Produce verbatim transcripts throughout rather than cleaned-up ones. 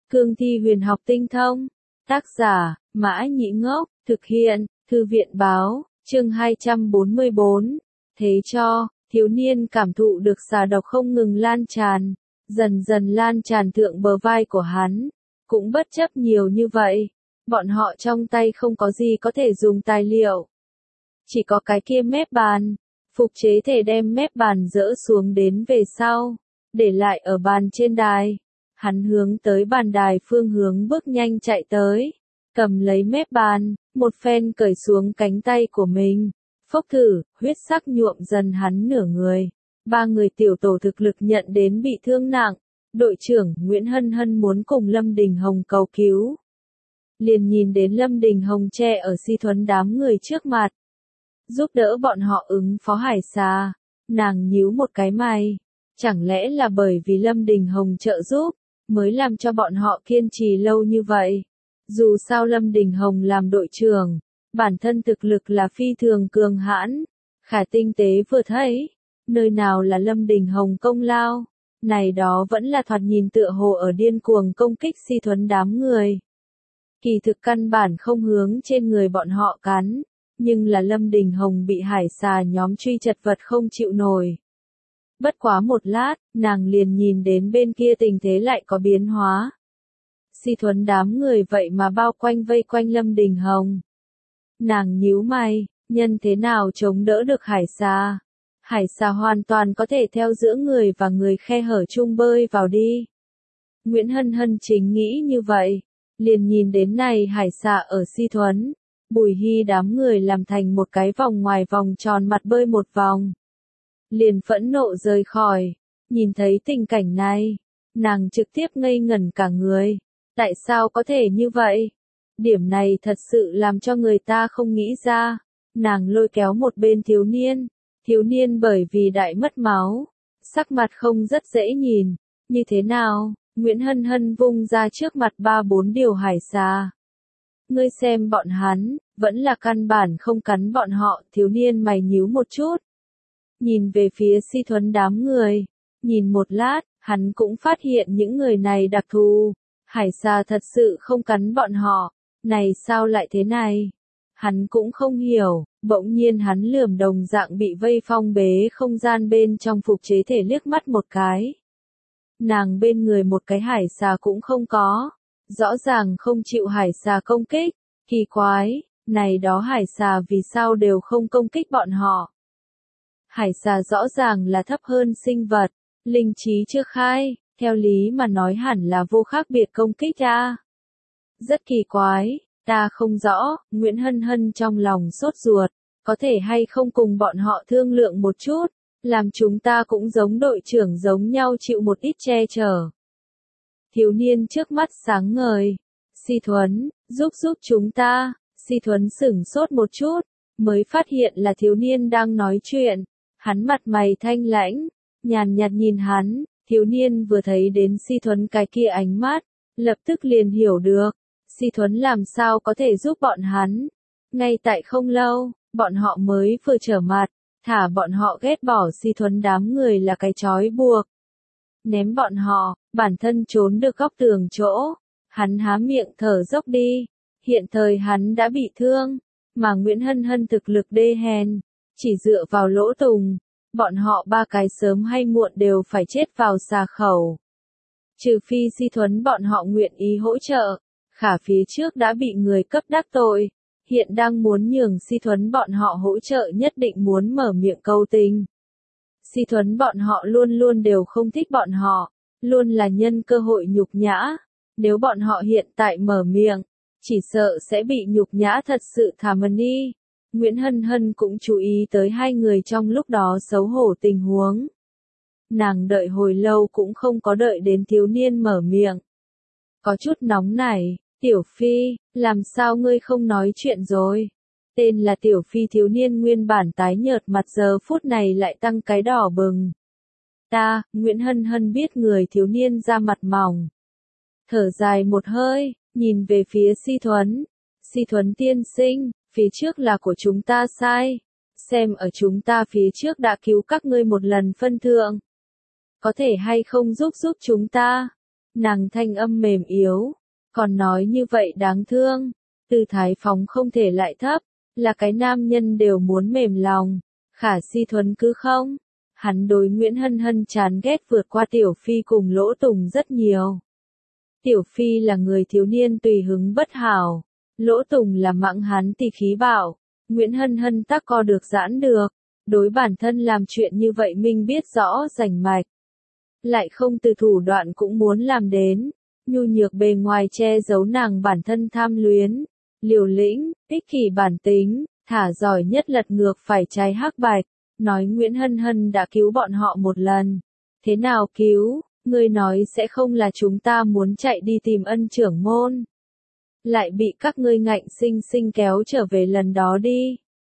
Cương thi huyền học tinh thông. Tác giả, Mã Nhĩ Ngốc, thực hiện, Thư viện Báo, chương hai trăm bốn mươi bốn. Thế cho, thiếu niên cảm thụ được xà độc không ngừng lan tràn, dần dần lan tràn thượng bờ vai của hắn. Cũng bất chấp nhiều như vậy, bọn họ trong tay không có gì có thể dùng tài liệu. Chỉ có cái kia mép bàn, phục chế thể đem mép bàn dỡ xuống đến về sau, để lại ở bàn trên đài. Hắn hướng tới bàn đài phương hướng bước nhanh chạy tới, cầm lấy mép bàn, một phen cởi xuống cánh tay của mình. Phốc thử, huyết sắc nhuộm dần hắn nửa người. Ba người tiểu tổ thực lực nhận đến bị thương nặng. Đội trưởng Nguyễn Hân Hân muốn cùng Lâm Đình Hồng cầu cứu. Liền nhìn đến Lâm Đình Hồng che ở Si Thuấn đám người trước mặt, giúp đỡ bọn họ ứng phó hải xà. Nàng nhíu một cái mày. Chẳng lẽ là bởi vì Lâm Đình Hồng trợ giúp, mới làm cho bọn họ kiên trì lâu như vậy? Dù sao Lâm Đình Hồng làm đội trưởng, bản thân thực lực là phi thường cường hãn, khả tinh tế vừa thấy, nơi nào là Lâm Đình Hồng công lao, này đó vẫn là thoạt nhìn tựa hồ ở điên cuồng công kích Si Thuấn đám người. Kỳ thực căn bản không hướng trên người bọn họ cắn, nhưng là Lâm Đình Hồng bị hải xà nhóm truy chật vật không chịu nổi. Bất quá một lát, nàng liền nhìn đến bên kia tình thế lại có biến hóa. Si Thuấn đám người vậy mà bao quanh vây quanh Lâm Đình Hồng. Nàng nhíu mày, nhân thế nào chống đỡ được hải xà? Hải xà hoàn toàn có thể theo giữa người và người khe hở chung bơi vào đi. Nguyễn Hân Hân chính nghĩ như vậy, liền nhìn đến này hải xà ở Si Thuấn, Bùi Hy đám người làm thành một cái vòng ngoài vòng tròn mặt bơi một vòng. Liền phẫn nộ rời khỏi, nhìn thấy tình cảnh này, nàng trực tiếp ngây ngẩn cả người. Tại sao có thể như vậy? Điểm này thật sự làm cho người ta không nghĩ ra. Nàng lôi kéo một bên thiếu niên, thiếu niên bởi vì đại mất máu, sắc mặt không rất dễ nhìn. Như thế nào? Nguyễn Hân Hân vung ra trước mặt ba bốn điều hải xà. Ngươi xem bọn hắn, vẫn là căn bản không cắn bọn họ. Thiếu niên mày nhíu một chút, nhìn về phía Si Thuấn đám người, nhìn một lát, hắn cũng phát hiện những người này đặc thù. Hải xà thật sự không cắn bọn họ, này sao lại thế này? Hắn cũng không hiểu, bỗng nhiên hắn lườm đồng dạng bị vây phong bế không gian bên trong phục chế thể liếc mắt một cái. Nàng bên người một cái hải xà cũng không có, rõ ràng không chịu hải xà công kích, kỳ quái, này đó hải xà vì sao đều không công kích bọn họ? Hải xà rõ ràng là thấp hơn sinh vật, linh trí chưa khai, theo lý mà nói hẳn là vô khác biệt công kích ra. Rất kỳ quái, ta không rõ. Nguyễn Hân Hân trong lòng sốt ruột, có thể hay không cùng bọn họ thương lượng một chút, làm chúng ta cũng giống đội trưởng giống nhau chịu một ít che chở. Thiếu niên trước mắt sáng ngời. Si Thuấn, giúp giúp chúng ta. Si Thuấn sửng sốt một chút, mới phát hiện là thiếu niên đang nói chuyện. Hắn mặt mày thanh lãnh, nhàn nhạt nhìn hắn. Thiếu niên vừa thấy đến Si Thuấn cái kia ánh mắt, lập tức liền hiểu được, Si Thuấn làm sao có thể giúp bọn hắn. Ngay tại không lâu, bọn họ mới vừa trở mặt, thả bọn họ ghét bỏ Si Thuấn đám người là cái trói buộc. Ném bọn họ, bản thân trốn được góc tường chỗ, hắn há miệng thở dốc đi. Hiện thời hắn đã bị thương, mà Nguyễn Hân Hân thực lực đê hèn, chỉ dựa vào lỗ tùng. Bọn họ ba cái sớm hay muộn đều phải chết vào xà khẩu. Trừ phi Si Thuấn bọn họ nguyện ý hỗ trợ, khả phía trước đã bị người cấp đắc tội, hiện đang muốn nhường Si Thuấn bọn họ hỗ trợ nhất định muốn mở miệng cầu tình. Si Thuấn bọn họ luôn luôn đều không thích bọn họ, luôn là nhân cơ hội nhục nhã, nếu bọn họ hiện tại mở miệng, chỉ sợ sẽ bị nhục nhã thật sự thả mần đi. Nguyễn Hân Hân cũng chú ý tới hai người trong lúc đó xấu hổ tình huống. Nàng đợi hồi lâu cũng không có đợi đến thiếu niên mở miệng. Có chút nóng nảy, Tiểu Phi, làm sao ngươi không nói chuyện rồi? Tên là Tiểu Phi thiếu niên nguyên bản tái nhợt mặt giờ phút này lại tăng cái đỏ bừng. Ta, Nguyễn Hân Hân biết người thiếu niên ra mặt mỏng. Thở dài một hơi, nhìn về phía Si Thuấn. Si Thuấn tiên sinh. Phía trước là của chúng ta sai, xem ở chúng ta phía trước đã cứu các ngươi một lần phân thượng. Có thể hay không giúp giúp chúng ta? Nàng thanh âm mềm yếu, còn nói như vậy đáng thương, tư thái phóng không thể lại thấp, là cái nam nhân đều muốn mềm lòng, Khả Si Thuấn cứ không. Hắn đối Nguyễn Hân Hân chán ghét vượt qua Tiểu Phi cùng Lỗ Tùng rất nhiều. Tiểu Phi là người thiếu niên tùy hứng bất hảo, Lỗ Tùng là mãng hán tỳ khí bạo, Nguyễn Hân Hân tắc co được giãn được, đối bản thân làm chuyện như vậy minh biết rõ rành mạch. Lại không từ thủ đoạn cũng muốn làm đến, nhu nhược bề ngoài che giấu nàng bản thân tham luyến, liều lĩnh, ích kỷ bản tính, thả giỏi nhất lật ngược phải trái hắc bạch, nói Nguyễn Hân Hân đã cứu bọn họ một lần. Thế nào cứu, ngươi nói sẽ không là chúng ta muốn chạy đi tìm ân trưởng môn. Lại bị các ngươi ngạnh sinh sinh kéo trở về lần đó đi.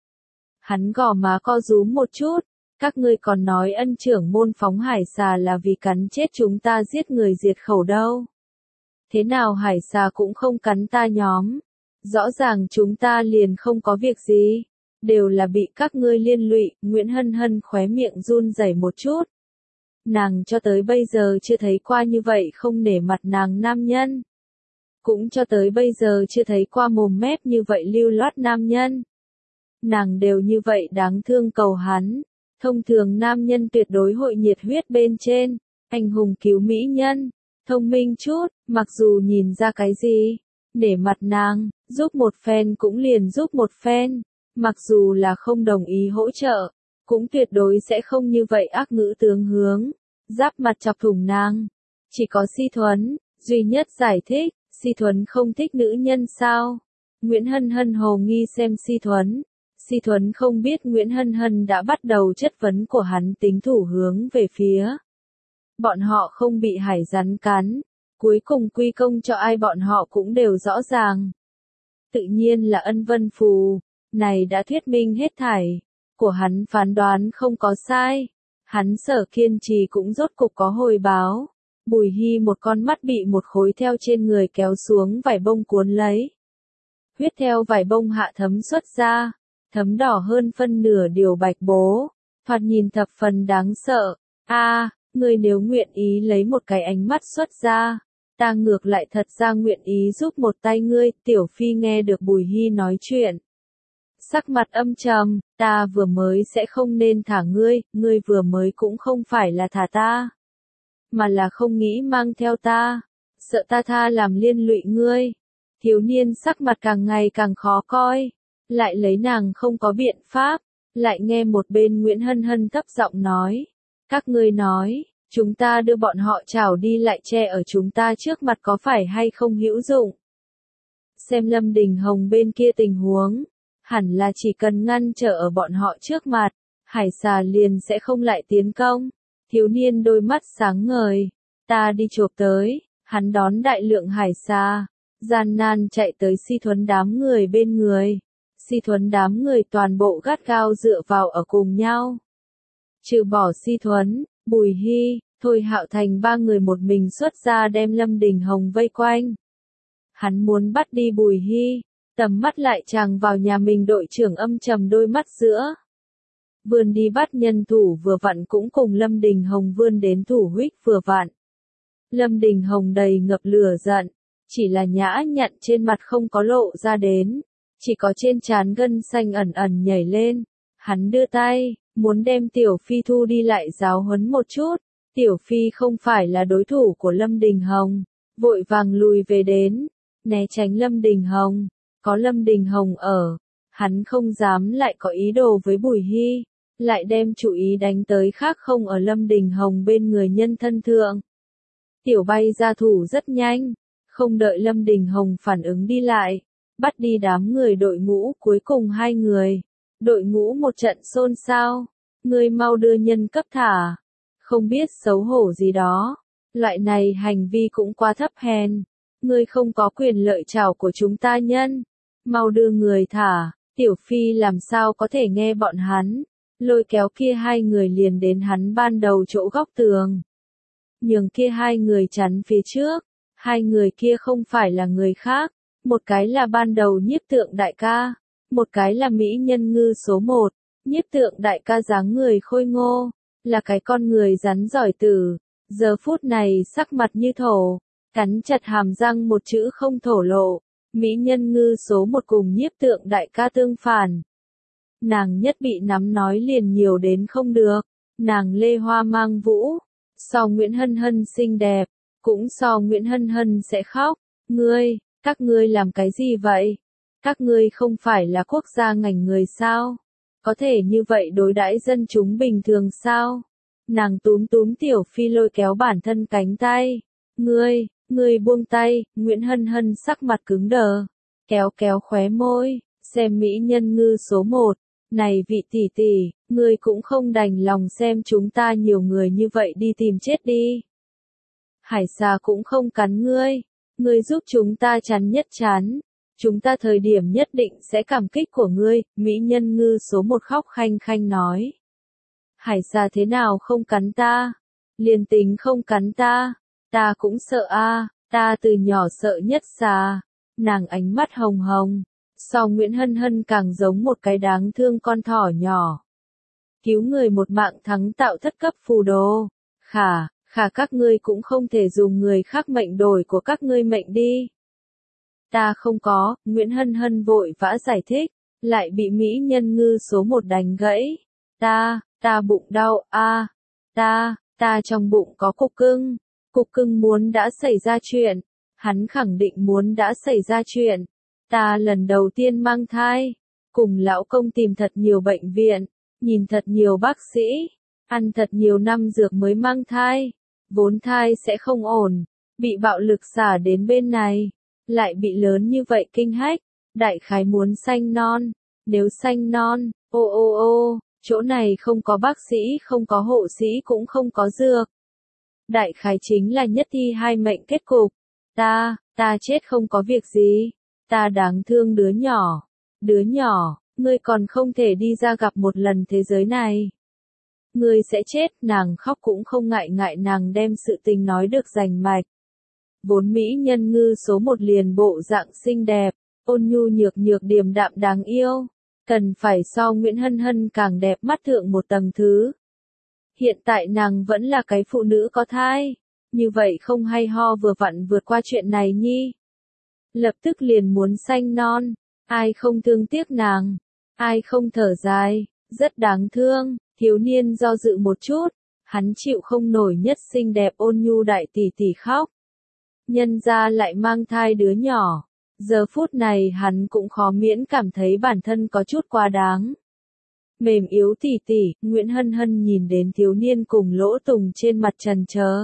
Hắn gò má co rúm một chút, các ngươi còn nói ân trưởng môn phóng hải xà là vì cắn chết chúng ta giết người diệt khẩu đâu. Thế nào hải xà cũng không cắn ta nhóm. Rõ ràng chúng ta liền không có việc gì, đều là bị các ngươi liên lụy. Nguyễn Hân Hân khóe miệng run rẩy một chút. Nàng cho tới bây giờ chưa thấy qua như vậy không nể mặt nàng nam nhân. Cũng cho tới bây giờ chưa thấy qua mồm mép như vậy lưu loát nam nhân. Nàng đều như vậy đáng thương cầu hắn. Thông thường nam nhân tuyệt đối hội nhiệt huyết bên trên, anh hùng cứu mỹ nhân, thông minh chút, mặc dù nhìn ra cái gì, nể mặt nàng, giúp một phen cũng liền giúp một phen, mặc dù là không đồng ý hỗ trợ, cũng tuyệt đối sẽ không như vậy ác ngữ tướng hướng, giáp mặt chọc thủng nàng. Chỉ có Si Thuấn, duy nhất giải thích, Si Thuấn không thích nữ nhân sao? Nguyễn Hân Hân hồ nghi xem Si Thuấn. Si Thuấn không biết Nguyễn Hân Hân đã bắt đầu chất vấn của hắn tính thủ hướng về phía. Bọn họ không bị hải rắn cắn, cuối cùng quy công cho ai bọn họ cũng đều rõ ràng. Tự nhiên là Ân Vân Phù, này đã thuyết minh hết thảy, của hắn phán đoán không có sai. Hắn Sở kiên trì cũng rốt cục có hồi báo. Bùi Hy một con mắt bị một khối theo trên người kéo xuống vải bông cuốn lấy. Huyết theo vải bông hạ thấm xuất ra. Thấm đỏ hơn phân nửa điều bạch bố, thoạt nhìn thập phần đáng sợ. A, à, ngươi nếu nguyện ý lấy một cái ánh mắt xuất ra, ta ngược lại thật ra nguyện ý giúp một tay ngươi. Tiểu Phi nghe được Bùi Hy nói chuyện, sắc mặt âm trầm, ta vừa mới sẽ không nên thả ngươi, ngươi vừa mới cũng không phải là thả ta, mà là không nghĩ mang theo ta, sợ ta tha làm liên lụy ngươi. Thiếu niên sắc mặt càng ngày càng khó coi. Lại lấy nàng không có biện pháp, lại nghe một bên Nguyễn Hân Hân thấp giọng nói, các ngươi nói, chúng ta đưa bọn họ trảo đi lại che ở chúng ta trước mặt có phải hay không hữu dụng. Xem Lâm Đình Hồng bên kia tình huống, hẳn là chỉ cần ngăn trở ở bọn họ trước mặt, hải xà liền sẽ không lại tiến công. Thiếu niên đôi mắt sáng ngời, ta đi chộp tới, hắn đón đại lượng hải xà, gian nan chạy tới Si Thuấn đám người bên người. Si Thuấn đám người toàn bộ gắt gao dựa vào ở cùng nhau. Trừ bỏ Si Thuấn, Bùi Hy, Thôi Hạo Thành ba người một mình xuất ra đem Lâm Đình Hồng vây quanh. Hắn muốn bắt đi Bùi Hy, tầm mắt lại chàng vào nhà mình đội trưởng âm trầm đôi mắt giữa. Vươn đi bắt nhân thủ vừa vặn cũng cùng Lâm Đình Hồng vươn đến thủ huých vừa vặn. Lâm Đình Hồng đầy ngập lửa giận, chỉ là nhã nhặn trên mặt không có lộ ra đến. Chỉ có trên trán gân xanh ẩn ẩn nhảy lên. Hắn đưa tay, muốn đem Tiểu Phi thu đi lại giáo huấn một chút. Tiểu Phi không phải là đối thủ của Lâm Đình Hồng. Vội vàng lùi về đến, né tránh Lâm Đình Hồng. Có Lâm Đình Hồng ở, hắn không dám lại có ý đồ với Bùi Hy. Lại đem chủ ý đánh tới khác không ở Lâm Đình Hồng bên người nhân thân thượng. Tiểu bay ra thủ rất nhanh, không đợi Lâm Đình Hồng phản ứng đi lại. Bắt đi đám người đội ngũ cuối cùng hai người. Đội ngũ một trận xôn xao. Ngươi mau đưa nhân cấp thả. Không biết xấu hổ gì đó. Loại này hành vi cũng quá thấp hèn. Ngươi không có quyền lợi trảo của chúng ta nhân. Mau đưa người thả. Tiểu Phi làm sao có thể nghe bọn hắn. Lôi kéo kia hai người liền đến hắn ban đầu chỗ góc tường. Nhường kia hai người chắn phía trước. Hai người kia không phải là người khác. Một cái là ban đầu nhiếp tượng đại ca, một cái là mỹ nhân ngư số một, nhiếp tượng đại ca dáng người khôi ngô, là cái con người rắn giỏi tử, Giờ phút này sắc mặt như thổ, cắn chặt hàm răng một chữ không thổ lộ. Mỹ nhân ngư số một cùng nhiếp tượng đại ca tương phản. Nàng nhất bị nắm nói liền nhiều đến không được. Nàng lê hoa mang vũ. So Nguyễn Hân Hân xinh đẹp. Cũng so Nguyễn Hân Hân sẽ khóc. Ngươi, các ngươi làm cái gì vậy? Các ngươi không phải là quốc gia ngành người sao? Có thể như vậy đối đãi dân chúng bình thường sao? Nàng túm túm Tiểu Phi lôi kéo bản thân cánh tay. Ngươi, ngươi buông tay. Nguyễn Hân Hân sắc mặt cứng đờ. Kéo kéo khóe môi. Xem mỹ nhân ngư số một. Này vị tỷ tỷ, ngươi cũng không đành lòng xem chúng ta nhiều người như vậy đi tìm chết đi. Hải xà cũng không cắn ngươi. Ngươi giúp chúng ta chắn nhất chắn. Chúng ta thời điểm nhất định sẽ cảm kích của ngươi. Mỹ nhân ngư số một khóc khanh khanh nói. Hải xà thế nào không cắn ta? Liền tính không cắn ta. Ta cũng sợ a, ta từ nhỏ sợ nhất xà. Nàng ánh mắt hồng hồng. So Nguyễn Hân Hân càng giống một cái đáng thương con thỏ nhỏ. Cứu người một mạng thắng tạo thất cấp phù đồ. Khả, khả các ngươi cũng không thể dùng người khác mệnh đổi của các ngươi mệnh đi. Ta không có, Nguyễn Hân Hân vội vã giải thích, lại bị mỹ nhân ngư số một đánh gãy. Ta, ta bụng đau, a, ta, ta trong bụng có cục cưng. Cục cưng muốn đã xảy ra chuyện. Hắn khẳng định muốn đã xảy ra chuyện. Ta lần đầu tiên mang thai. Cùng lão công tìm thật nhiều bệnh viện. Nhìn thật nhiều bác sĩ. Ăn thật nhiều năm dược mới mang thai. Vốn thai sẽ không ổn. Bị bạo lực xả đến bên này. Lại bị lớn như vậy kinh hách. Đại khái muốn sanh non. Nếu sanh non, ô ô ô, chỗ này không có bác sĩ, không có hộ sĩ cũng không có dược. Đại khái chính là nhất thi hai mệnh kết cục. Ta, ta chết không có việc gì. Ta đáng thương đứa nhỏ. Đứa nhỏ, ngươi còn không thể đi ra gặp một lần thế giới này. Ngươi sẽ chết, nàng khóc cũng không ngại ngại nàng đem sự tình nói được rành mạch. Vốn mỹ nhân ngư số một liền bộ dạng xinh đẹp, ôn nhu nhược nhược điềm đạm đáng yêu. Cần phải so Nguyễn Hân Hân càng đẹp mắt thượng một tầng thứ. Hiện tại nàng vẫn là cái phụ nữ có thai. Như vậy không hay ho vừa vặn vượt qua chuyện này nhi. Lập tức liền muốn sanh non. Ai không thương tiếc nàng. Ai không thở dài. Rất đáng thương. Thiếu niên do dự một chút. Hắn chịu không nổi nhất xinh đẹp ôn nhu đại tỷ tỷ khóc. Nhân ra lại mang thai đứa nhỏ. Giờ phút này hắn cũng khó miễn cảm thấy bản thân có chút quá đáng. Mềm yếu tỉ tỉ, Nguyễn Hân Hân nhìn đến thiếu niên cùng lỗ tùng trên mặt trần trờ.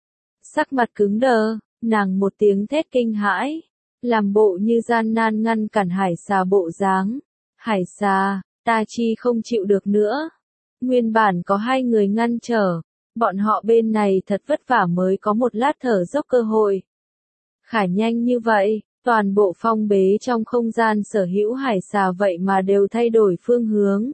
Sắc mặt cứng đờ, nàng một tiếng thét kinh hãi. Làm bộ như gian nan ngăn cản hải xà bộ dáng. Hải xà, ta chi không chịu được nữa. Nguyên bản có hai người ngăn trở. Bọn họ bên này thật vất vả mới có một lát thở dốc cơ hội. Khả nhanh như vậy. Toàn bộ phong bế trong không gian sở hữu hải xà vậy mà đều thay đổi phương hướng.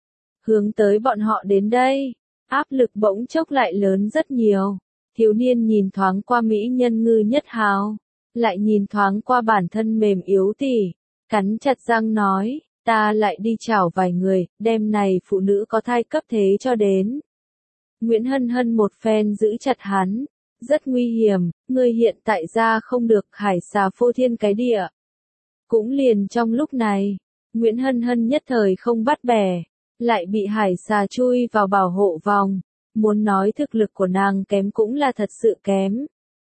Hướng tới bọn họ đến đây, áp lực bỗng chốc lại lớn rất nhiều. Thiếu niên nhìn thoáng qua mỹ nhân ngư nhất hào, lại nhìn thoáng qua bản thân mềm yếu tỉ, cắn chặt răng nói, ta lại đi chào vài người, đêm này phụ nữ có thai cấp thế cho đến. Nguyễn Hân Hân một phen giữ chặt hắn. Rất nguy hiểm, ngươi hiện tại ra không được hải xà phô thiên cái địa. Cũng liền trong lúc này, Nguyễn Hân Hân nhất thời không bắt bẻ, lại bị hải xà chui vào bảo hộ vòng. Muốn nói thực lực của nàng kém cũng là thật sự kém.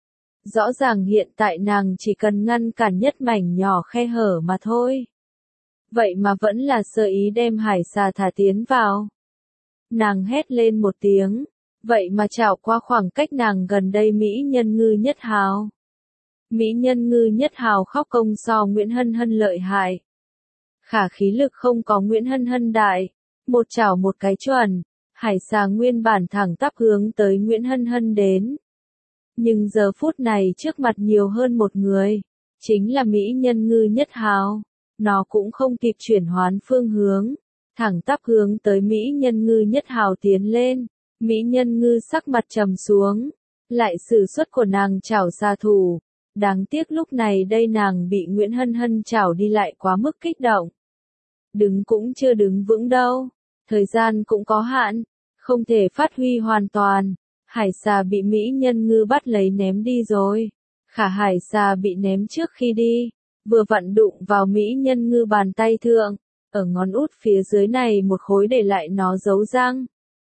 Rõ ràng hiện tại nàng chỉ cần ngăn cản nhất mảnh nhỏ khe hở mà thôi. Vậy mà vẫn là sơ ý đem hải xà thả tiến vào. Nàng hét lên một tiếng. Vậy mà chảo qua khoảng cách nàng gần đây mỹ nhân ngư nhất hào. Mỹ nhân ngư nhất hào khóc công so Nguyễn Hân Hân lợi hại. Khả khí lực không có Nguyễn Hân Hân đại. Một chảo một cái chuẩn. Hải xà nguyên bản thẳng tắp hướng tới Nguyễn Hân Hân đến. Nhưng giờ phút này trước mặt nhiều hơn một người. Chính là mỹ nhân ngư nhất hào. Nó cũng không kịp chuyển hoán phương hướng. Thẳng tắp hướng tới mỹ nhân ngư nhất hào tiến lên. Mỹ nhân ngư sắc mặt trầm xuống, lại sử xuất của nàng chảo ra thủ. Đáng tiếc lúc này đây nàng bị Nguyễn Hân Hân chảo đi lại quá mức kích động. Đứng cũng chưa đứng vững đâu, thời gian cũng có hạn, không thể phát huy hoàn toàn. Hải xà bị mỹ nhân ngư bắt lấy ném đi rồi. Khả hải xà bị ném trước khi đi, vừa vặn đụng vào mỹ nhân ngư bàn tay thượng, ở ngón út phía dưới này một khối để lại nó dấu răng.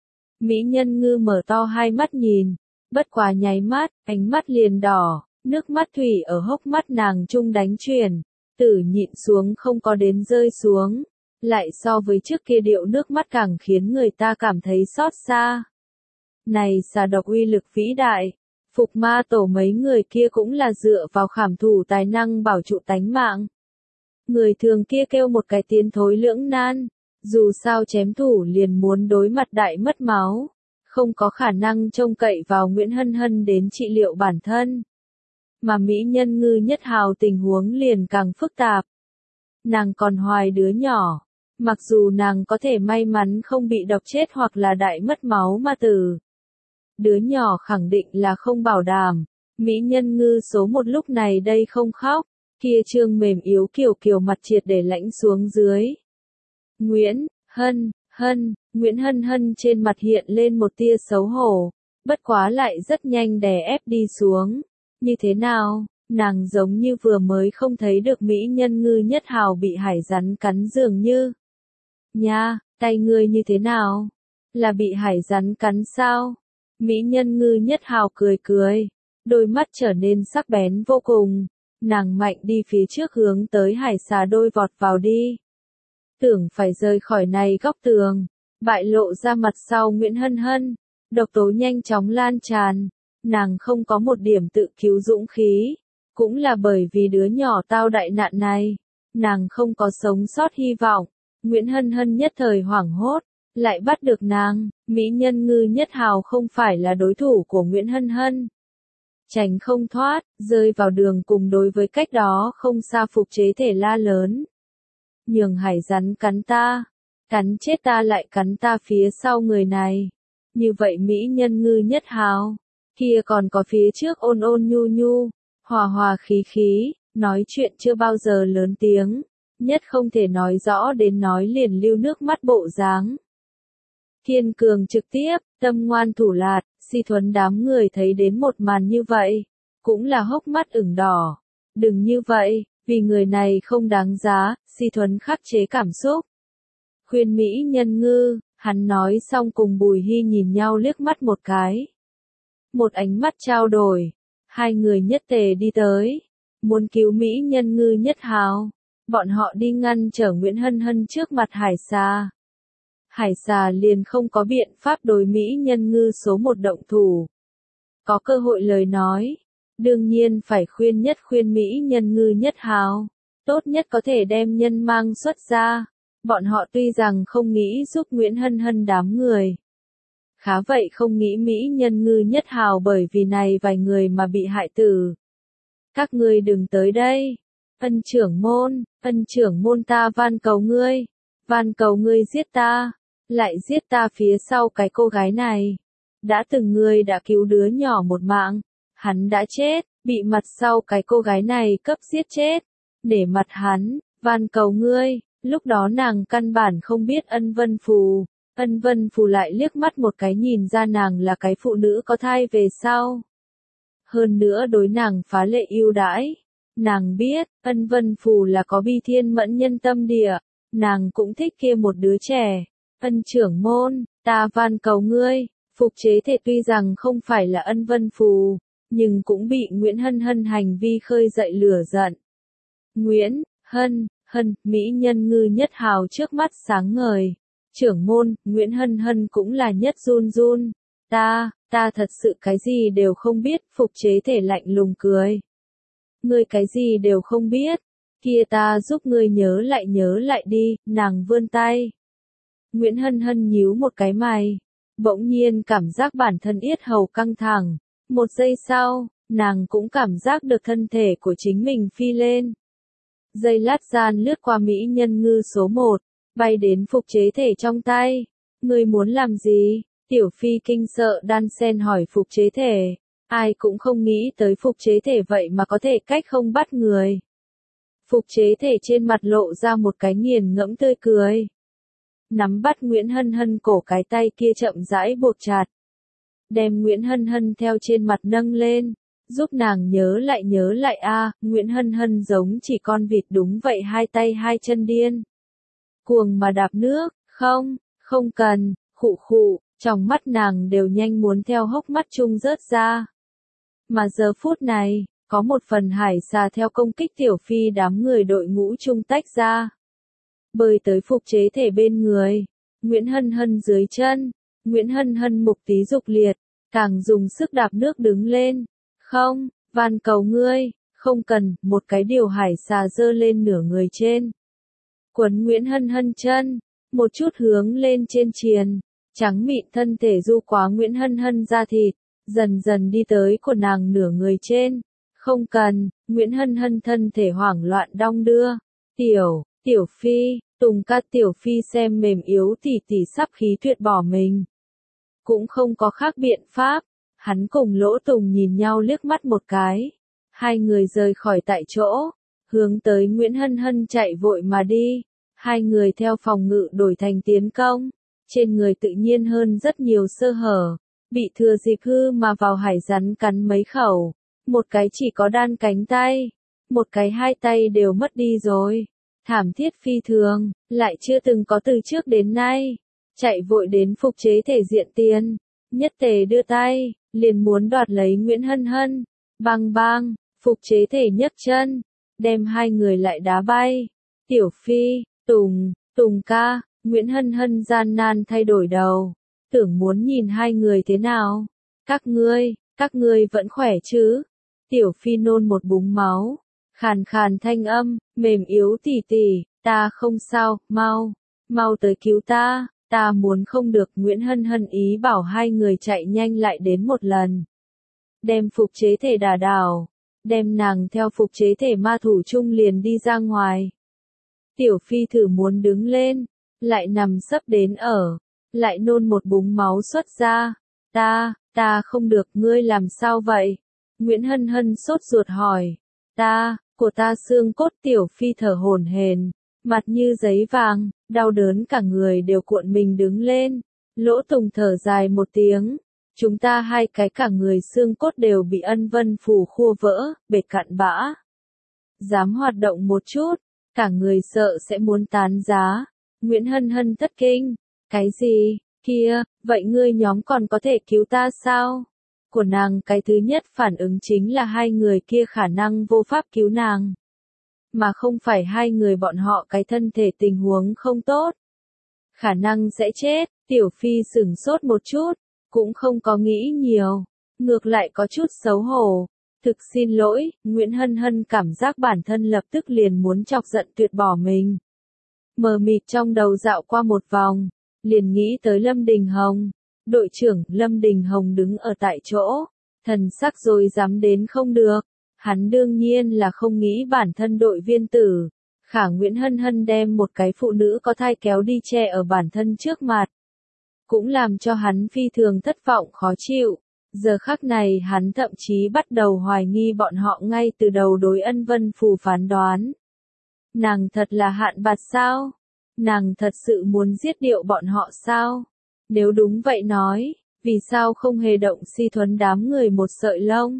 Mỹ nhân ngư mở to hai mắt nhìn, bất quá nháy mắt, ánh mắt liền đỏ, nước mắt thủy ở hốc mắt nàng trung đánh chuyển, tử nhịn xuống không có đến rơi xuống, lại so với trước kia điệu nước mắt càng khiến người ta cảm thấy xót xa. Này xà độc uy lực vĩ đại, Phục Ma Tổ mấy người kia cũng là dựa vào khảm thủ tài năng bảo trụ tánh mạng. Người thường kia kêu một cái tiến thối lưỡng nan, dù sao chém thủ liền muốn đối mặt đại mất máu, không có khả năng trông cậy vào Nguyễn Hân Hân đến trị liệu bản thân. Mà mỹ nhân ngư nhất hào tình huống liền càng phức tạp. Nàng còn hoài đứa nhỏ, mặc dù nàng có thể may mắn không bị độc chết hoặc là đại mất máu mà tử. Đứa nhỏ khẳng định là không bảo đảm, mỹ nhân ngư số một lúc này đây không khóc, kia trương mềm yếu kiểu kiểu mặt triệt để lãnh xuống dưới. Nguyễn Hân Hân, Nguyễn Hân Hân trên mặt hiện lên một tia xấu hổ, bất quá lại rất nhanh đè ép đi xuống. Như thế nào, nàng giống như vừa mới không thấy được mỹ nhân ngư nhất hào bị hải rắn cắn dường như. Nha, tay ngươi như thế nào? Là bị hải rắn cắn sao? Mỹ nhân ngư nhất hào cười cười, đôi mắt trở nên sắc bén vô cùng, nàng mạnh đi phía trước hướng tới hải xà đôi vọt vào đi. Tưởng phải rời khỏi này góc tường, bại lộ ra mặt sau Nguyễn Hân Hân, độc tố nhanh chóng lan tràn, nàng không có một điểm tự cứu dũng khí, cũng là bởi vì đứa nhỏ tao đại nạn này, nàng không có sống sót hy vọng. Nguyễn Hân Hân nhất thời hoảng hốt, lại bắt được nàng, mỹ nhân ngư nhất hào không phải là đối thủ của Nguyễn Hân Hân. Tránh không thoát, rơi vào đường cùng đối với cách đó không xa phục chế thể la lớn. Nhường hải rắn cắn ta, cắn chết ta lại cắn ta phía sau người này. Như vậy mỹ nhân ngư nhất hào, kia còn có phía trước ôn ôn nhu nhu, hòa hòa khí khí, nói chuyện chưa bao giờ lớn tiếng, nhất không thể nói rõ đến nói liền lưu nước mắt bộ dáng. Kiên cường trực tiếp, tâm ngoan thủ lạt, Si Thuấn đám người thấy đến một màn như vậy, cũng là hốc mắt ửng đỏ. Đừng như vậy, vì người này không đáng giá, Si Thuấn khắc chế cảm xúc. Khuyên mỹ nhân ngư, hắn nói xong cùng Bùi Hy nhìn nhau liếc mắt một cái. Một ánh mắt trao đổi, hai người nhất tề đi tới, muốn cứu mỹ nhân ngư nhất hào. Bọn họ đi ngăn trở Nguyễn Hân Hân trước mặt hải xà. Hải xà liền không có biện pháp đối mỹ nhân ngư số một động thủ. Có cơ hội lời nói, đương nhiên phải khuyên nhất khuyên mỹ nhân ngư nhất hào. Tốt nhất có thể đem nhân mang xuất ra. Bọn họ tuy rằng không nghĩ giúp Nguyễn Hân Hân đám người. Khá vậy không nghĩ mỹ nhân ngư nhất hào bởi vì này vài người mà bị hại tử. Các ngươi đừng tới đây. Ân trưởng môn, ân trưởng môn ta van cầu ngươi. Van cầu ngươi giết ta. Lại giết ta phía sau cái cô gái này. Đã từng ngươi đã cứu đứa nhỏ một mạng. Hắn đã chết, bị mặt sau cái cô gái này cấp giết chết. Để mặt hắn, van cầu ngươi. Lúc đó nàng căn bản không biết ân vân phù. Ân vân phù lại liếc mắt một cái nhìn ra nàng là cái phụ nữ có thai về sau. Hơn nữa đối nàng phá lệ ưu đãi. Nàng biết, ân vân phù là có bi thiên mẫn nhân tâm địa. Nàng cũng thích kia một đứa trẻ. Ân trưởng môn, ta van cầu ngươi. Phục chế thể tuy rằng không phải là ân vân phù, nhưng cũng bị Nguyễn Hân Hân hành vi khơi dậy lửa giận. Nguyễn Hân Hân, mỹ nhân ngư nhất hào trước mắt sáng ngời. Trưởng môn, Nguyễn Hân Hân cũng là nhất run run. Ta, ta thật sự cái gì đều không biết, phục chế thể lạnh lùng cười. Ngươi cái gì đều không biết, kia ta giúp ngươi nhớ lại nhớ lại đi, nàng vươn tay. Nguyễn Hân Hân nhíu một cái mày, bỗng nhiên cảm giác bản thân yết hầu căng thẳng. Một giây sau, nàng cũng cảm giác được thân thể của chính mình phi lên. Giây lát gian lướt qua mỹ nhân ngư số một, bay đến phục chế thể trong tay. Ngươi muốn làm gì? Tiểu phi kinh sợ đan sen hỏi phục chế thể. Ai cũng không nghĩ tới phục chế thể vậy mà có thể cách không bắt người. Phục chế thể trên mặt lộ ra một cái nghiền ngẫm tươi cười. Nắm bắt Nguyễn Hân Hân cổ cái tay kia chậm rãi buộc chặt. đem Nguyễn Hân Hân theo trên mặt nâng lên, giúp nàng nhớ lại nhớ lại a, Nguyễn Hân Hân giống chỉ con vịt đúng vậy, hai tay hai chân điên cuồng mà đạp nước, không, không cần, khụ khụ, trong mắt nàng đều nhanh muốn theo hốc mắt chung rớt ra. Mà giờ phút này, có một phần hải xà theo công kích Tiểu Phi đám người đội ngũ chung tách ra. Bơi tới Phục Chế Thể bên người, Nguyễn Hân Hân dưới chân, Nguyễn Hân Hân mục tí dục liệt, càng dùng sức đạp nước đứng lên. Không, van cầu ngươi, không cần, một cái điều hải xà dơ lên nửa người trên. Quấn Nguyễn Hân Hân chân, một chút hướng lên trên triền, trắng mịn thân thể du quá Nguyễn Hân Hân da thịt, dần dần đi tới của nàng nửa người trên. Không cần, Nguyễn Hân Hân thân thể hoảng loạn đong đưa. Tiểu, Tiểu Phi, Tùng ca Tiểu Phi xem mềm yếu tỉ tỉ sắp khí tuyệt bỏ mình. Cũng không có khác biện pháp, hắn cùng Lỗ Tùng nhìn nhau liếc mắt một cái. Hai người rời khỏi tại chỗ, hướng tới Nguyễn Hân Hân chạy vội mà đi. Hai người theo phòng ngự đổi thành tiến công, trên người tự nhiên hơn rất nhiều sơ hở, bị thừa dịp hư mà vào hải rắn cắn mấy khẩu. Một cái chỉ có đan cánh tay, một cái hai tay đều mất đi rồi. Thảm thiết phi thường, lại chưa từng có từ trước đến nay. Chạy vội đến Phục Chế Thể diện tiền, nhất tề đưa tay, liền muốn đoạt lấy Nguyễn Hân Hân. Bang bang, Phục Chế Thể nhấc chân, đem hai người lại đá bay. Tiểu Phi, Tùng, Tùng ca, Nguyễn Hân Hân gian nan thay đổi đầu, tưởng muốn nhìn hai người thế nào. Các ngươi, các ngươi vẫn khỏe chứ? Tiểu Phi nôn một búng máu, khàn khàn thanh âm, mềm yếu tỉ tỉ, ta không sao, mau, mau tới cứu ta, ta muốn không được. Nguyễn Hân Hân ý bảo hai người chạy nhanh lại đến một lần. Đem Phục Chế Thể đả đảo, đem nàng theo Phục Chế Thể ma thủ chung liền đi ra ngoài. Tiểu Phi thử muốn đứng lên, lại nằm sấp đến ở, lại nôn một búng máu xuất ra. Ta, ta không được, ngươi làm sao vậy? Nguyễn Hân Hân sốt ruột hỏi. Ta, của ta xương cốt. Tiểu Phi thở hổn hển, mặt như giấy vàng, đau đớn cả người đều cuộn mình đứng lên. Lỗ Tùng thở dài một tiếng. Chúng ta hai cái cả người xương cốt đều bị Ân Vân Phù khua vỡ, bệt cạn bã. Dám hoạt động một chút, cả người sợ sẽ muốn tán giá. Nguyễn Hân Hân thất kinh. Cái gì, kia, vậy ngươi nhóm còn có thể cứu ta sao? Của nàng cái thứ nhất phản ứng chính là hai người kia khả năng vô pháp cứu nàng. Mà không phải hai người bọn họ cái thân thể tình huống không tốt. Khả năng sẽ chết. Tiểu Phi sửng sốt một chút, cũng không có nghĩ nhiều, ngược lại có chút xấu hổ. Thực xin lỗi, Nguyễn Hân Hân cảm giác bản thân lập tức liền muốn chọc giận tuyệt bỏ mình. Mờ mịt trong đầu dạo qua một vòng, liền nghĩ tới Lâm Đình Hồng. Đội trưởng, Lâm Đình Hồng đứng ở tại chỗ, thần sắc rồi dám đến không được. Hắn đương nhiên là không nghĩ bản thân đội viên tử. Khả Nguyễn Hân Hân đem một cái phụ nữ có thai kéo đi che ở bản thân trước mặt. Cũng làm cho hắn phi thường thất vọng khó chịu. Giờ khắc này hắn thậm chí bắt đầu hoài nghi bọn họ ngay từ đầu đối Ân Vân Phù phán đoán. Nàng thật là hạn bạt sao? Nàng thật sự muốn giết điệu bọn họ sao? Nếu đúng vậy nói, vì sao không hề động Si Thuấn đám người một sợi lông?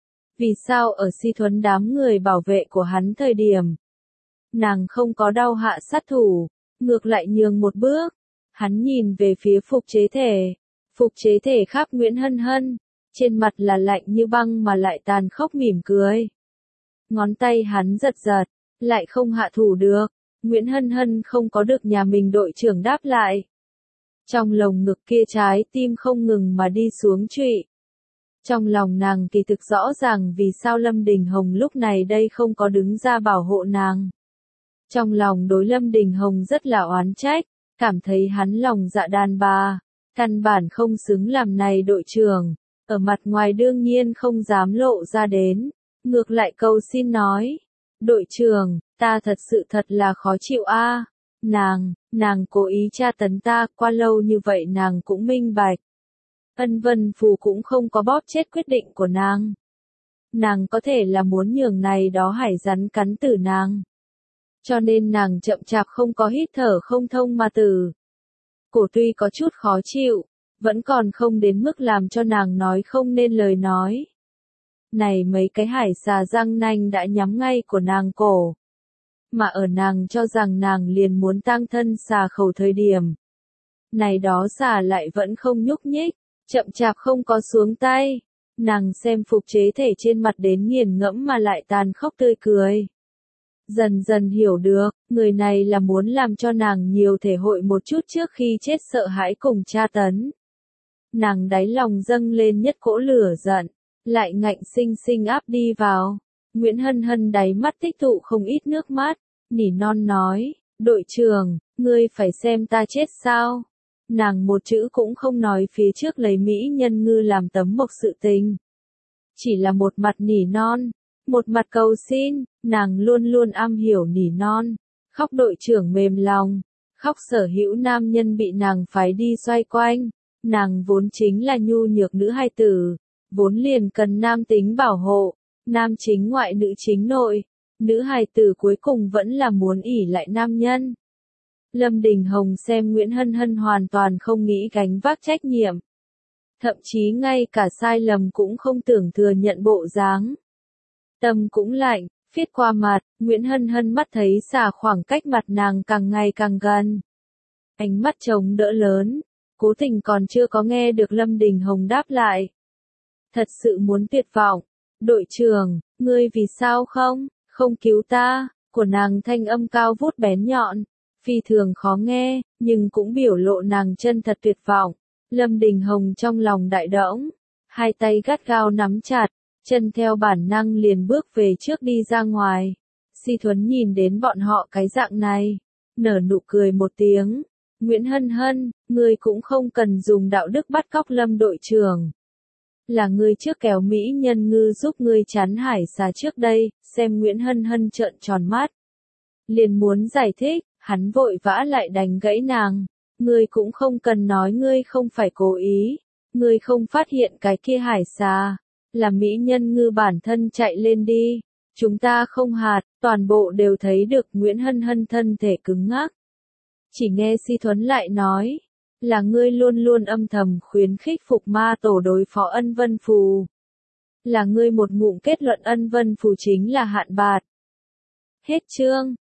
Vì sao ở Si Thuấn đám người bảo vệ của hắn thời điểm, nàng không có đau hạ sát thủ, ngược lại nhường một bước? Hắn nhìn về phía Phục Chế Thể. Phục Chế Thể khắp Nguyễn Hân Hân, trên mặt là lạnh như băng mà lại tàn khốc mỉm cười. Ngón tay hắn giật giật, lại không hạ thủ được. Nguyễn Hân Hân không có được nhà mình đội trưởng đáp lại. Trong lồng ngực kia trái tim không ngừng mà đi xuống trụy. Trong lòng nàng kỳ thực rõ ràng vì sao Lâm Đình Hồng lúc này đây không có đứng ra bảo hộ nàng. Trong lòng đối Lâm Đình Hồng rất là oán trách, cảm thấy hắn lòng dạ đàn bà, căn bản không xứng làm này đội trưởng, ở mặt ngoài đương nhiên không dám lộ ra đến, ngược lại cầu xin nói, đội trưởng, ta thật sự thật là khó chịu a, nàng, nàng cố ý tra tấn ta, qua lâu như vậy nàng cũng minh bạch. Ân Vân Phù cũng không có bóp chết quyết định của nàng. Nàng có thể là muốn nhường này đó hải rắn cắn tử nàng. Cho nên nàng chậm chạp không có hít thở không thông mà tử. Cổ tuy có chút khó chịu, vẫn còn không đến mức làm cho nàng nói không nên lời nói. Này mấy cái hải xà răng nanh đã nhắm ngay của nàng cổ. Mà ở nàng cho rằng nàng liền muốn tang thân xà khẩu thời điểm. Này đó xà lại vẫn không nhúc nhích, chậm chạp không có xuống tay. Nàng xem phục chế thể trên mặt đến nghiền ngẫm mà lại tàn khốc tươi cười. Dần dần hiểu được, người này là muốn làm cho nàng nhiều thể hội một chút trước khi chết sợ hãi cùng tra tấn. Nàng đáy lòng dâng lên nhất cỗ lửa giận, lại ngạnh sinh sinh áp đi vào. Nguyễn Hân Hân đáy mắt tích tụ không ít nước mắt, nỉ non nói, đội trưởng, ngươi phải xem ta chết sao? Nàng một chữ cũng không nói phía trước lấy mỹ nhân ngư làm tấm mộc sự tình. Chỉ là một mặt nỉ non, một mặt cầu xin, nàng luôn luôn am hiểu nỉ non. Khóc đội trưởng mềm lòng, khóc sở hữu nam nhân bị nàng phái đi xoay quanh. Nàng vốn chính là nhu nhược nữ hài tử, vốn liền cần nam tính bảo hộ, nam chính ngoại nữ chính nội. Nữ hài tử cuối cùng vẫn là muốn ỷ lại nam nhân. Lâm Đình Hồng xem Nguyễn Hân Hân hoàn toàn không nghĩ gánh vác trách nhiệm. Thậm chí ngay cả sai lầm cũng không tưởng thừa nhận bộ dáng. Tâm cũng lạnh, viết qua mặt, Nguyễn Hân Hân mắt thấy xà khoảng cách mặt nàng càng ngày càng gần. Ánh mắt trống đỡ lớn, cố tình còn chưa có nghe được Lâm Đình Hồng đáp lại. Thật sự muốn tuyệt vọng. Đội trưởng, ngươi vì sao không, không cứu ta, của nàng thanh âm cao vút bén nhọn. Phi thường khó nghe, nhưng cũng biểu lộ nàng chân thật tuyệt vọng. Lâm Đình Hồng trong lòng đại đỗng, hai tay gắt gao nắm chặt, chân theo bản năng liền bước về trước đi ra ngoài. Si Thuấn nhìn đến bọn họ cái dạng này, nở nụ cười một tiếng. Nguyễn Hân Hân, ngươi cũng không cần dùng đạo đức bắt cóc Lâm đội trưởng. Là ngươi trước kéo mỹ nhân ngư giúp ngươi chắn hải xà trước đây, xem Nguyễn Hân Hân trợn tròn mắt. Liền muốn giải thích, hắn vội vã lại đánh gãy nàng. Ngươi cũng không cần nói ngươi không phải cố ý. Ngươi không phát hiện cái kia hải xà, là mỹ nhân ngư bản thân chạy lên đi. Chúng ta không hạt, toàn bộ đều thấy được Nguyễn Hân Hân thân thể cứng ngắc. Chỉ nghe Si Thuấn lại nói, là ngươi luôn luôn âm thầm khuyến khích Phục Ma Tổ đối phó Ân Vân Phù. Là ngươi một ngụm kết luận Ân Vân Phù chính là hạn bạt. Hết chương.